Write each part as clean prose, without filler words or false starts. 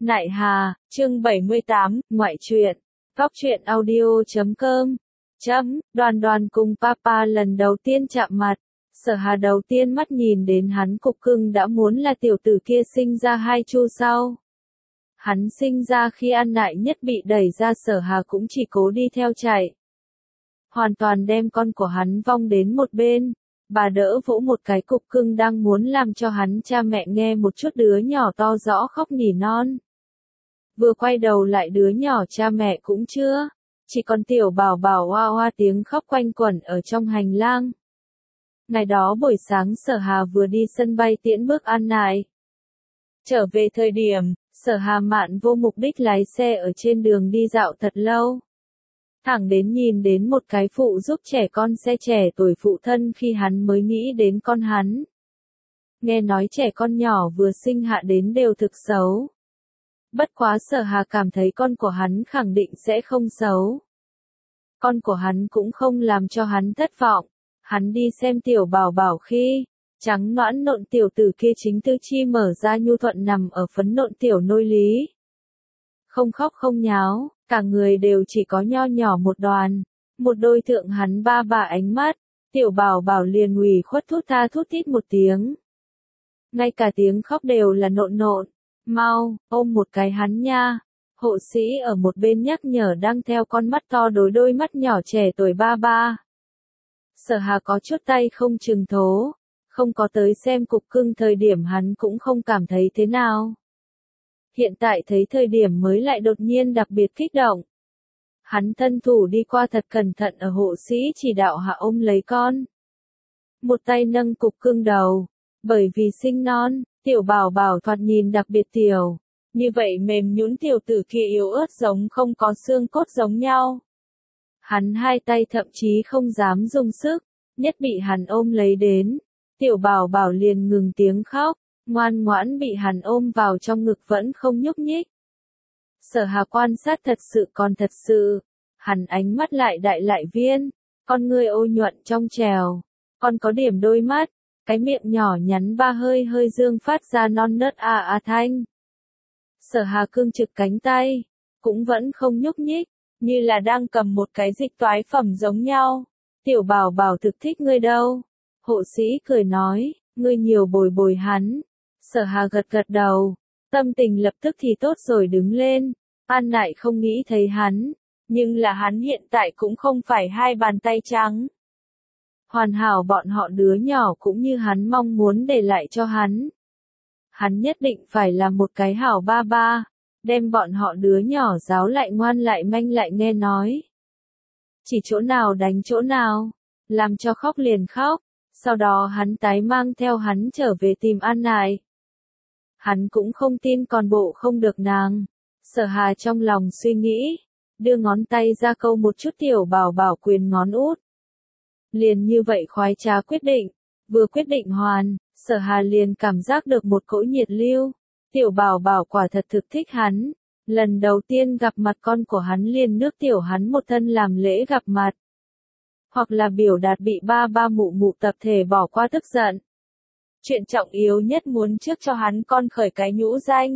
Nại Hà, chương 78, ngoại truyện. Góc truyện audio.com. Đoàn Đoàn cùng Papa lần đầu tiên chạm mặt. Sở Hà đầu tiên mắt nhìn đến hắn cục cưng đã muốn là tiểu tử kia sinh ra 2 chu sau. Hắn sinh ra khi An Nại Nhất bị đẩy ra, Sở Hà cũng chỉ cố đi theo chạy. Hoàn toàn đem con của hắn vong đến một bên. Bà đỡ vỗ một cái cục cưng đang muốn làm cho hắn cha mẹ nghe một chút, đứa nhỏ to rõ khóc nỉ non. Vừa quay đầu lại đứa nhỏ cha mẹ cũng chưa, chỉ còn tiểu bảo bảo oa oa tiếng khóc quanh quẩn ở trong hành lang. Ngày đó buổi sáng Sở Hà vừa đi sân bay tiễn bước An Nại. Trở về thời điểm, Sở Hà mạn vô mục đích lái xe ở trên đường đi dạo thật lâu. Thẳng đến nhìn đến một cái phụ giúp trẻ con xe trẻ tuổi phụ thân khi hắn mới nghĩ đến con hắn. Nghe nói trẻ con nhỏ vừa sinh hạ đến đều thực xấu. Bất quá Sở Hà cảm thấy con của hắn khẳng định sẽ không xấu. Con của hắn cũng không làm cho hắn thất vọng. Hắn đi xem tiểu bảo bảo khi trắng nõn nộn tiểu tử kia chính tư chi mở ra nhu thuận nằm ở phấn nộn tiểu nôi lý. Không khóc không nháo, cả người đều chỉ có nho nhỏ một đoàn. Một đôi thượng hắn ba bà ánh mắt, tiểu bảo bảo liền ủy khuất thút tha thút thít một tiếng. Ngay cả tiếng khóc đều là nộn nộn. Mau, ôm một cái hắn nha. Hộ sĩ ở một bên nhắc nhở đang theo con mắt to đối đôi mắt nhỏ trẻ tuổi ba ba. Sở Hà có chút tay không chừng thố. Không có tới xem cục cưng thời điểm hắn cũng không cảm thấy thế nào. Hiện tại thấy thời điểm mới lại đột nhiên đặc biệt kích động. Hắn thân thủ đi qua thật cẩn thận ở hộ sĩ chỉ đạo hạ ôm lấy con. Một tay nâng cục cưng đầu. Bởi vì sinh non, tiểu bảo bảo thoạt nhìn đặc biệt tiểu. Như vậy mềm nhũn tiểu tử kia yếu ớt giống không có xương cốt giống nhau. Hắn hai tay thậm chí không dám dùng sức, nhất bị hắn ôm lấy đến. Tiểu bảo bảo liền ngừng tiếng khóc, ngoan ngoãn bị hắn ôm vào trong ngực vẫn không nhúc nhích. Sở Hà quan sát thật sự còn thật sự. Hắn ánh mắt lại đại lại viên, con ngươi ô nhuận trong trèo, còn có điểm đôi mắt. Cái miệng nhỏ nhắn ba hơi hơi dương phát ra non nớt thanh. Sở Hà cương trực cánh tay, cũng vẫn không nhúc nhích, như là đang cầm một cái dịch toái phẩm giống nhau. Tiểu bảo bảo thực thích ngươi đâu. Hộ sĩ cười nói, ngươi nhiều bồi bồi hắn. Sở Hà gật gật đầu, tâm tình lập tức thì tốt rồi đứng lên. An Nại không nghĩ thấy hắn, nhưng là hắn hiện tại cũng không phải hai bàn tay trắng. Hoàn hảo bọn họ đứa nhỏ cũng như hắn mong muốn để lại cho hắn. Hắn nhất định phải là một cái hảo ba ba, đem bọn họ đứa nhỏ giáo lại ngoan lại manh lại nghe nói. Chỉ chỗ nào đánh chỗ nào, làm cho khóc liền khóc, sau đó hắn tái mang theo hắn trở về tìm An Nại. Hắn cũng không tin còn bộ không được nàng. Sở Hà trong lòng suy nghĩ, đưa ngón tay ra câu một chút tiểu bảo bảo quyền ngón út. Liền như vậy khoái trá quyết định, vừa quyết định hoàn, Sở Hà liền cảm giác được một cỗ nhiệt lưu. Tiểu bảo bảo quả thật thực thích hắn. Lần đầu tiên gặp mặt con của hắn liền nước tiểu hắn một thân làm lễ gặp mặt. Hoặc là biểu đạt bị ba ba mụ mụ tập thể bỏ qua tức giận. Chuyện trọng yếu nhất muốn trước cho hắn con khởi cái nhũ danh.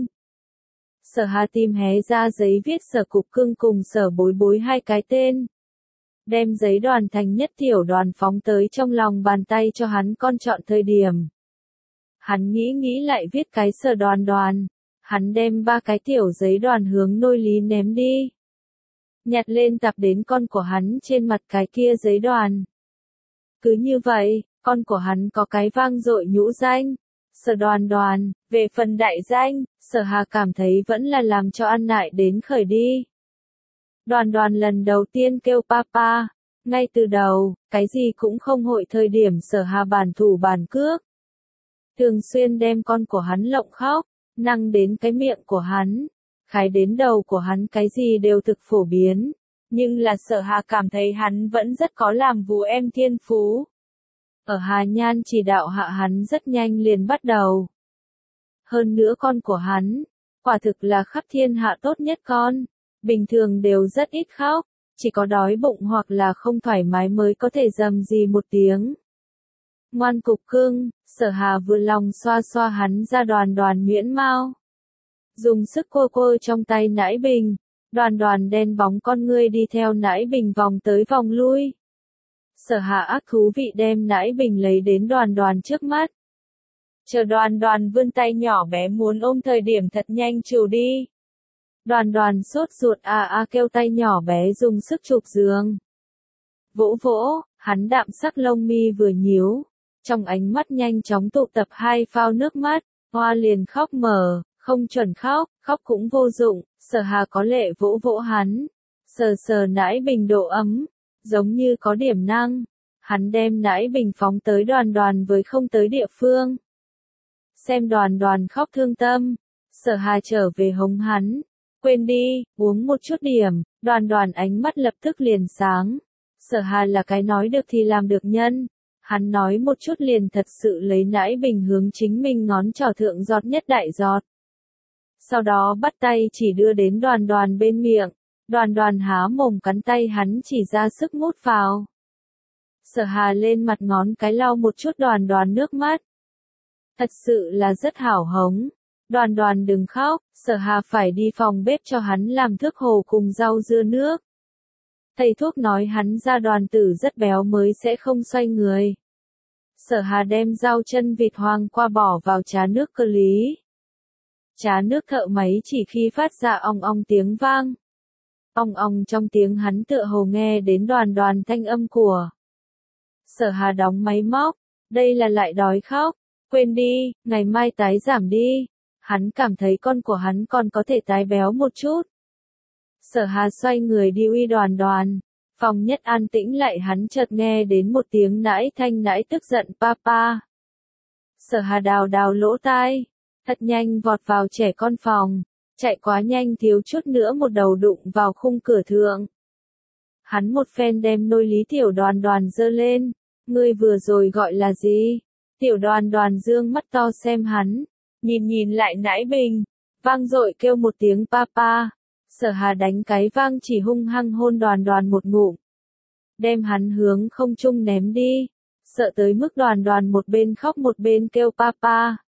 Sở Hà tìm hé ra giấy viết Sở Cục Cưng cùng Sở Bối Bối hai cái tên. Đem giấy đoàn thành nhất tiểu đoàn phóng tới trong lòng bàn tay cho hắn con chọn thời điểm. Hắn nghĩ lại viết cái Sở Đoàn Đoàn. Hắn đem 3 cái tiểu giấy đoàn hướng nôi lý ném đi. Nhặt lên tập đến con của hắn trên mặt cái kia giấy đoàn. Cứ như vậy, con của hắn có cái vang dội nhũ danh. Sở Đoàn Đoàn. Về phần đại danh, Sở Hà cảm thấy vẫn là làm cho An Nại đến khởi đi. Đoàn Đoàn lần đầu tiên kêu papa. Ngay từ đầu, cái gì cũng không hội thời điểm Sở Hà bản thủ bản cước. Thường xuyên đem con của hắn lộng khóc, năng đến cái miệng của hắn, khái đến đầu của hắn, cái gì đều thực phổ biến. Nhưng là Sở Hà cảm thấy hắn vẫn rất có làm vú em thiên phú. Ở Hà Nhan chỉ đạo hạ hắn rất nhanh liền bắt đầu. Hơn nữa con của hắn, quả thực là khắp thiên hạ tốt nhất con. Bình thường đều rất ít khóc, chỉ có đói bụng hoặc là không thoải mái mới có thể rầm rì một tiếng. Ngoan cục cưng, Sở Hà vừa lòng xoa xoa hắn ra Đoàn Đoàn nhuyễn mau. dùng sức cô cô trong tay nãi bình. Đoàn đoàn đen bóng con ngươi đi theo nãi bình vòng tới vòng lui. Sở Hà ác thú vị đem nãi bình lấy đến đoàn đoàn trước mắt. Chờ đoàn đoàn vươn tay nhỏ bé muốn ôm thời điểm thật nhanh trù đi. Đoàn đoàn sốt ruột kêu tay nhỏ bé dùng sức chụp giường. Vỗ vỗ, hắn đạm sắc lông mi vừa nhíu. Trong ánh mắt nhanh chóng tụ tập hai phao nước mắt, Hoa liền khóc mờ, không chuẩn khóc, khóc cũng vô dụng, Sở Hà có lệ vỗ vỗ hắn. Sờ sờ nãi bình độ ấm, giống như có điểm năng. Hắn đem nãi bình phóng tới đoàn đoàn với không tới địa phương. Xem đoàn đoàn khóc thương tâm, Sở Hà trở về hống hắn. Quên đi, uống một chút điểm, đoàn đoàn ánh mắt lập tức liền sáng. Sở Hà là cái nói được thì làm được nhân. Hắn nói một chút liền thật sự lấy nãi bình hướng chính mình ngón trỏ thượng giọt nhất đại giọt. Sau đó bắt tay chỉ đưa đến đoàn đoàn bên miệng. Đoàn đoàn há mồm cắn tay hắn chỉ ra sức mút vào. Sở Hà lên mặt ngón cái lau một chút đoàn đoàn nước mắt. Thật sự là rất hảo hống. Đoàn đoàn đừng khóc, Sở Hà phải đi phòng bếp cho hắn làm thức hồ cùng rau dưa nước. Thầy thuốc nói hắn ra đoàn tử rất béo mới sẽ không xoay người. Sở Hà đem rau chân vịt hoang qua bỏ vào trá nước cơ lý. Trá nước thợ máy chỉ khi phát ra ong ong tiếng vang. Ong ong trong tiếng hắn tựa hồ nghe đến đoàn đoàn thanh âm của. Sở Hà đóng máy móc, đây là lại đói khóc, quên đi, ngày mai tái giảm đi. Hắn cảm thấy con của hắn còn có thể tái béo một chút. Sở Hà xoay người đi uy đoàn đoàn. Phòng nhất an tĩnh lại hắn chợt nghe đến một tiếng nãi thanh nãi tức giận papa. Sở Hà đào đào lỗ tai. Thật nhanh vọt vào trẻ con phòng. Chạy quá nhanh thiếu chút nữa một đầu đụng vào khung cửa thượng. Hắn một phen đem nôi lý tiểu đoàn đoàn giơ lên. Ngươi vừa rồi gọi là gì? Tiểu đoàn đoàn dương mắt to xem hắn. Nhìn lại nãi bình. Vang dội kêu một tiếng papa. Sở Hà đánh cái vang chỉ hung hăng hôn đoàn đoàn một ngụm. Đem hắn hướng không trung ném đi. Sợ tới mức đoàn đoàn một bên khóc một bên kêu papa.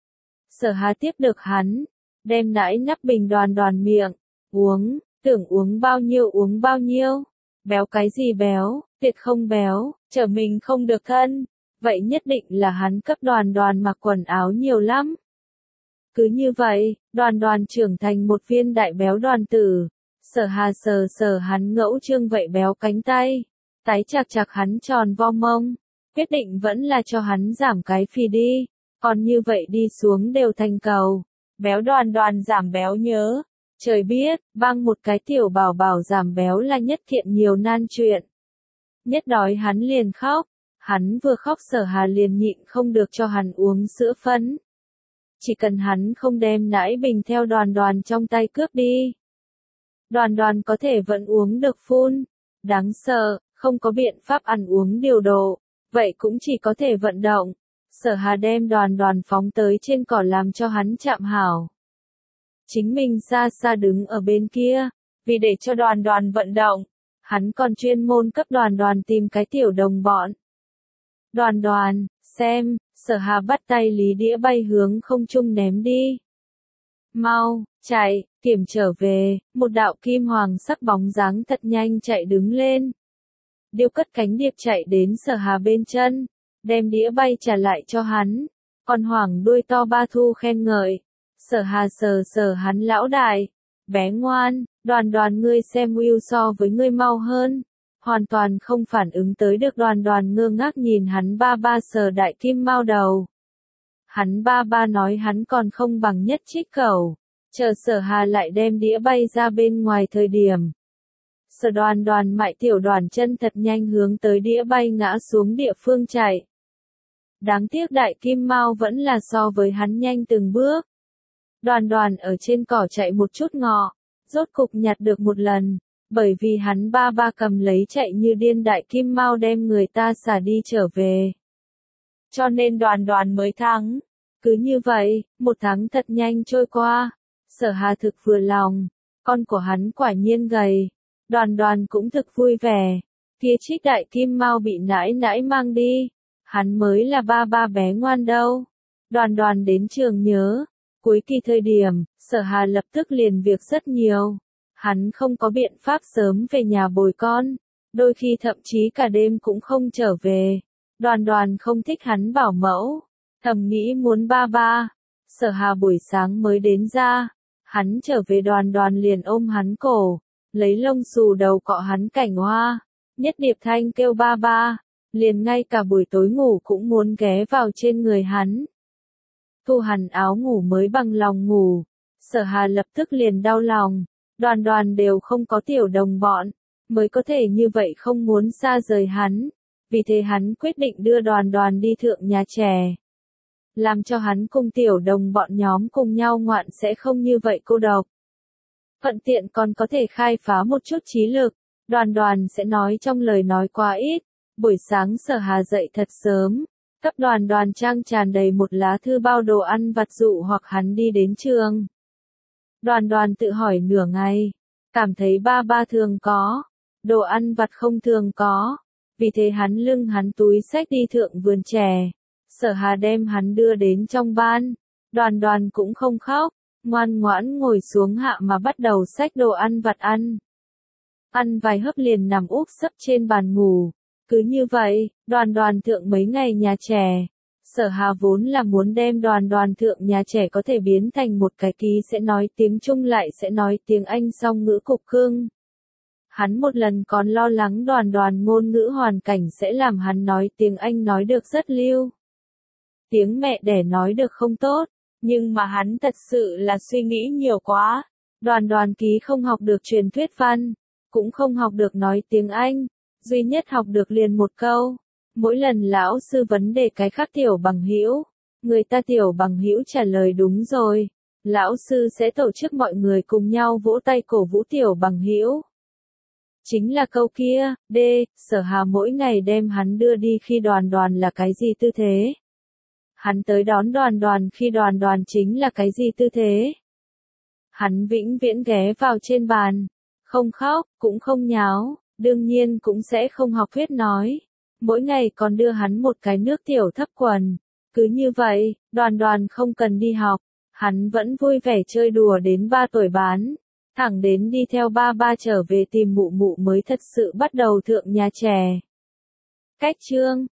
Sở Hà tiếp được hắn. Đem nãi nắp bình đoàn đoàn miệng. Uống, tưởng uống bao nhiêu. Béo cái gì béo, tuyệt không béo, trở mình không được thân. Vậy nhất định là hắn cấp đoàn đoàn mặc quần áo nhiều lắm. Cứ như vậy, đoàn đoàn trưởng thành một viên đại béo đoàn tử. Sở Hà sờ sờ hắn ngẫu trương vậy béo cánh tay. Tái chạc chạc hắn tròn vo mông. Quyết định vẫn là cho hắn giảm cái phì đi. Còn như vậy đi xuống đều thành cầu. Béo đoàn đoàn giảm béo nhớ. Trời biết, băng một cái tiểu bảo bảo giảm béo là nhất kiện nhiều nan chuyện. Nhất đói hắn liền khóc. Hắn vừa khóc Sở Hà liền nhịn không được cho hắn uống sữa phấn. Chỉ cần hắn không đem nãi bình theo đoàn đoàn trong tay cướp đi. Đoàn đoàn có thể vẫn uống được phun. Đáng sợ, không có biện pháp ăn uống điều độ. Vậy cũng chỉ có thể vận động. Sở Hà đem đoàn đoàn phóng tới trên cỏ làm cho hắn chạm hảo. Chính mình xa xa đứng ở bên kia. Vì để cho đoàn đoàn vận động. Hắn còn chuyên môn cấp đoàn đoàn tìm cái tiểu đồng bọn. Đoàn đoàn, xem, Sở Hà bắt tay lý đĩa bay hướng không trung ném đi. Mau, chạy, kiểm trở về, một đạo kim hoàng sắc bóng dáng thật nhanh chạy đứng lên. Điêu cất cánh điệp chạy đến Sở Hà bên chân, đem đĩa bay trả lại cho hắn. Còn hoàng đuôi to ba thu khen ngợi. Sở Hà sờ sờ hắn lão đại. Bé ngoan, đoàn đoàn ngươi xem Will so với ngươi mau hơn. Hoàn toàn không phản ứng tới được đoàn đoàn ngơ ngác nhìn hắn ba ba sờ đại kim mao đầu. Hắn ba ba nói hắn còn không bằng nhất trích cẩu. Chờ Sở Hà lại đem đĩa bay ra bên ngoài thời điểm. Sở đoàn đoàn mại tiểu đoàn chân thật nhanh hướng tới đĩa bay ngã xuống địa phương chạy. Đáng tiếc đại kim mao vẫn là so với hắn nhanh từng bước. Đoàn đoàn ở trên cỏ chạy một chút ngọ, rốt cục nhặt được một lần. Bởi vì hắn ba ba cầm lấy chạy như điên đại kim mao đem người ta xả đi trở về. Cho nên đoàn đoàn mới thắng. Cứ như vậy, một tháng thật nhanh trôi qua. Sở Hà thực vừa lòng. Con của hắn quả nhiên gầy. Đoàn đoàn cũng thực vui vẻ. Phía trích đại kim mao bị nãi nãi mang đi. Hắn mới là ba ba bé ngoan đâu. Đoàn đoàn đến trường nhớ. Cuối kỳ thời điểm, Sở Hà lập tức liền việc rất nhiều. Hắn không có biện pháp sớm về nhà bồi con, đôi khi thậm chí cả đêm cũng không trở về. Đoàn Đoàn không thích hắn bảo mẫu, thầm nghĩ muốn ba ba. Sở Hà buổi sáng mới đến ra, hắn trở về Đoàn Đoàn liền ôm hắn cổ, lấy lông xù đầu cọ hắn cảnh hoa. Nhất Điệp Thanh kêu ba ba, liền ngay cả buổi tối ngủ cũng muốn ghé vào trên người hắn. Thu hẳn áo ngủ mới bằng lòng ngủ, Sở Hà lập tức liền đau lòng, Đoàn Đoàn đều không có tiểu đồng bọn, mới có thể như vậy không muốn xa rời hắn, vì thế hắn quyết định đưa Đoàn Đoàn đi thượng nhà trẻ. Làm cho hắn cùng tiểu đồng bọn nhóm cùng nhau ngoạn sẽ không như vậy cô độc. Thuận tiện còn có thể khai phá một chút trí lực, Đoàn Đoàn sẽ nói trong lời nói quá ít. Buổi sáng Sở Hà dậy thật sớm, cấp Đoàn Đoàn trang tràn đầy một lá thư bao đồ ăn vặt dụ hoặc hắn đi đến trường. Đoàn Đoàn tự hỏi nửa ngày, cảm thấy ba ba thường có, đồ ăn vặt không thường có, vì thế hắn lưng hắn túi xách đi thượng vườn chè. Sở Hà đem hắn đưa đến trong ban, Đoàn Đoàn cũng không khóc, ngoan ngoãn ngồi xuống hạ mà bắt đầu xách đồ ăn vặt ăn. Ăn vài hớp liền nằm úp sấp trên bàn ngủ. Cứ như vậy, Đoàn Đoàn thượng mấy ngày nhà trẻ. Sở Hà vốn là muốn đem Đoàn Đoàn thượng nhà trẻ có thể biến thành một cái ký sẽ nói tiếng Trung lại sẽ nói tiếng Anh song ngữ cục cưng. Hắn một lần còn lo lắng Đoàn Đoàn ngôn ngữ hoàn cảnh sẽ làm hắn nói tiếng Anh nói được rất lưu. Tiếng mẹ đẻ nói được không tốt, nhưng mà hắn thật sự là suy nghĩ nhiều quá. Đoàn Đoàn ký không học được truyền thuyết văn, cũng không học được nói tiếng Anh, duy nhất học được liền một câu. Mỗi lần lão sư vấn đề cái khác tiểu bằng hữu, người ta tiểu bằng hữu trả lời đúng rồi, lão sư sẽ tổ chức mọi người cùng nhau vỗ tay cổ vũ tiểu bằng hữu. Chính là câu kia, Sở Hà mỗi ngày đem hắn đưa đi khi Đoàn Đoàn là cái gì tư thế? Hắn tới đón Đoàn Đoàn khi Đoàn Đoàn chính là cái gì tư thế? Hắn vĩnh viễn ghé vào trên bàn, không khóc, cũng không nháo, đương nhiên cũng sẽ không học thuyết nói. Mỗi ngày còn đưa hắn một cái nước tiểu thấp quần. Cứ như vậy, Đoàn Đoàn không cần đi học, hắn vẫn vui vẻ chơi đùa đến 3 tuổi bán. Thẳng đến đi theo ba ba trở về tìm mụ mụ mới thật sự bắt đầu thượng nhà trẻ. Cách chương